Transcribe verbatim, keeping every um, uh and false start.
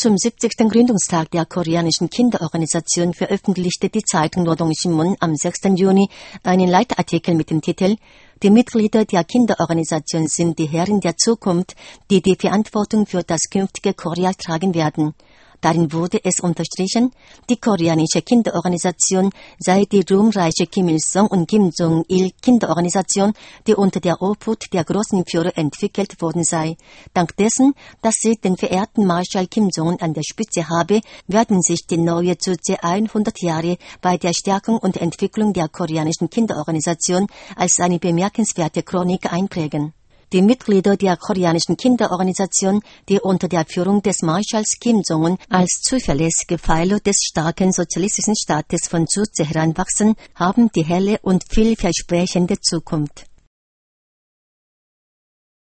Zum siebzigsten Gründungstag der koreanischen Kinderorganisation veröffentlichte die Zeitung Rodong Sinmun am sechsten Juni einen Leitartikel mit dem Titel »Die Mitglieder der Kinderorganisation sind die Herren der Zukunft, die die Verantwortung für das künftige Korea tragen werden«. Darin wurde es unterstrichen, die koreanische Kinderorganisation sei die ruhmreiche Kim Il-sung und Kim Jong-il Kinderorganisation, die unter der Obhut der großen Führer entwickelt worden sei. Dank dessen, dass sie den verehrten Marschall Kim Jong-un an der Spitze habe, werden sich die neue Juche hundert Jahre bei der Stärkung und Entwicklung der koreanischen Kinderorganisation als eine bemerkenswerte Chronik einprägen. Die Mitglieder der koreanischen Kinderorganisation, die unter der Führung des Marschalls Kim Jong-un als zuverlässige Pfeiler des starken sozialistischen Staates von Juche heranwachsen, haben die helle und vielversprechende Zukunft.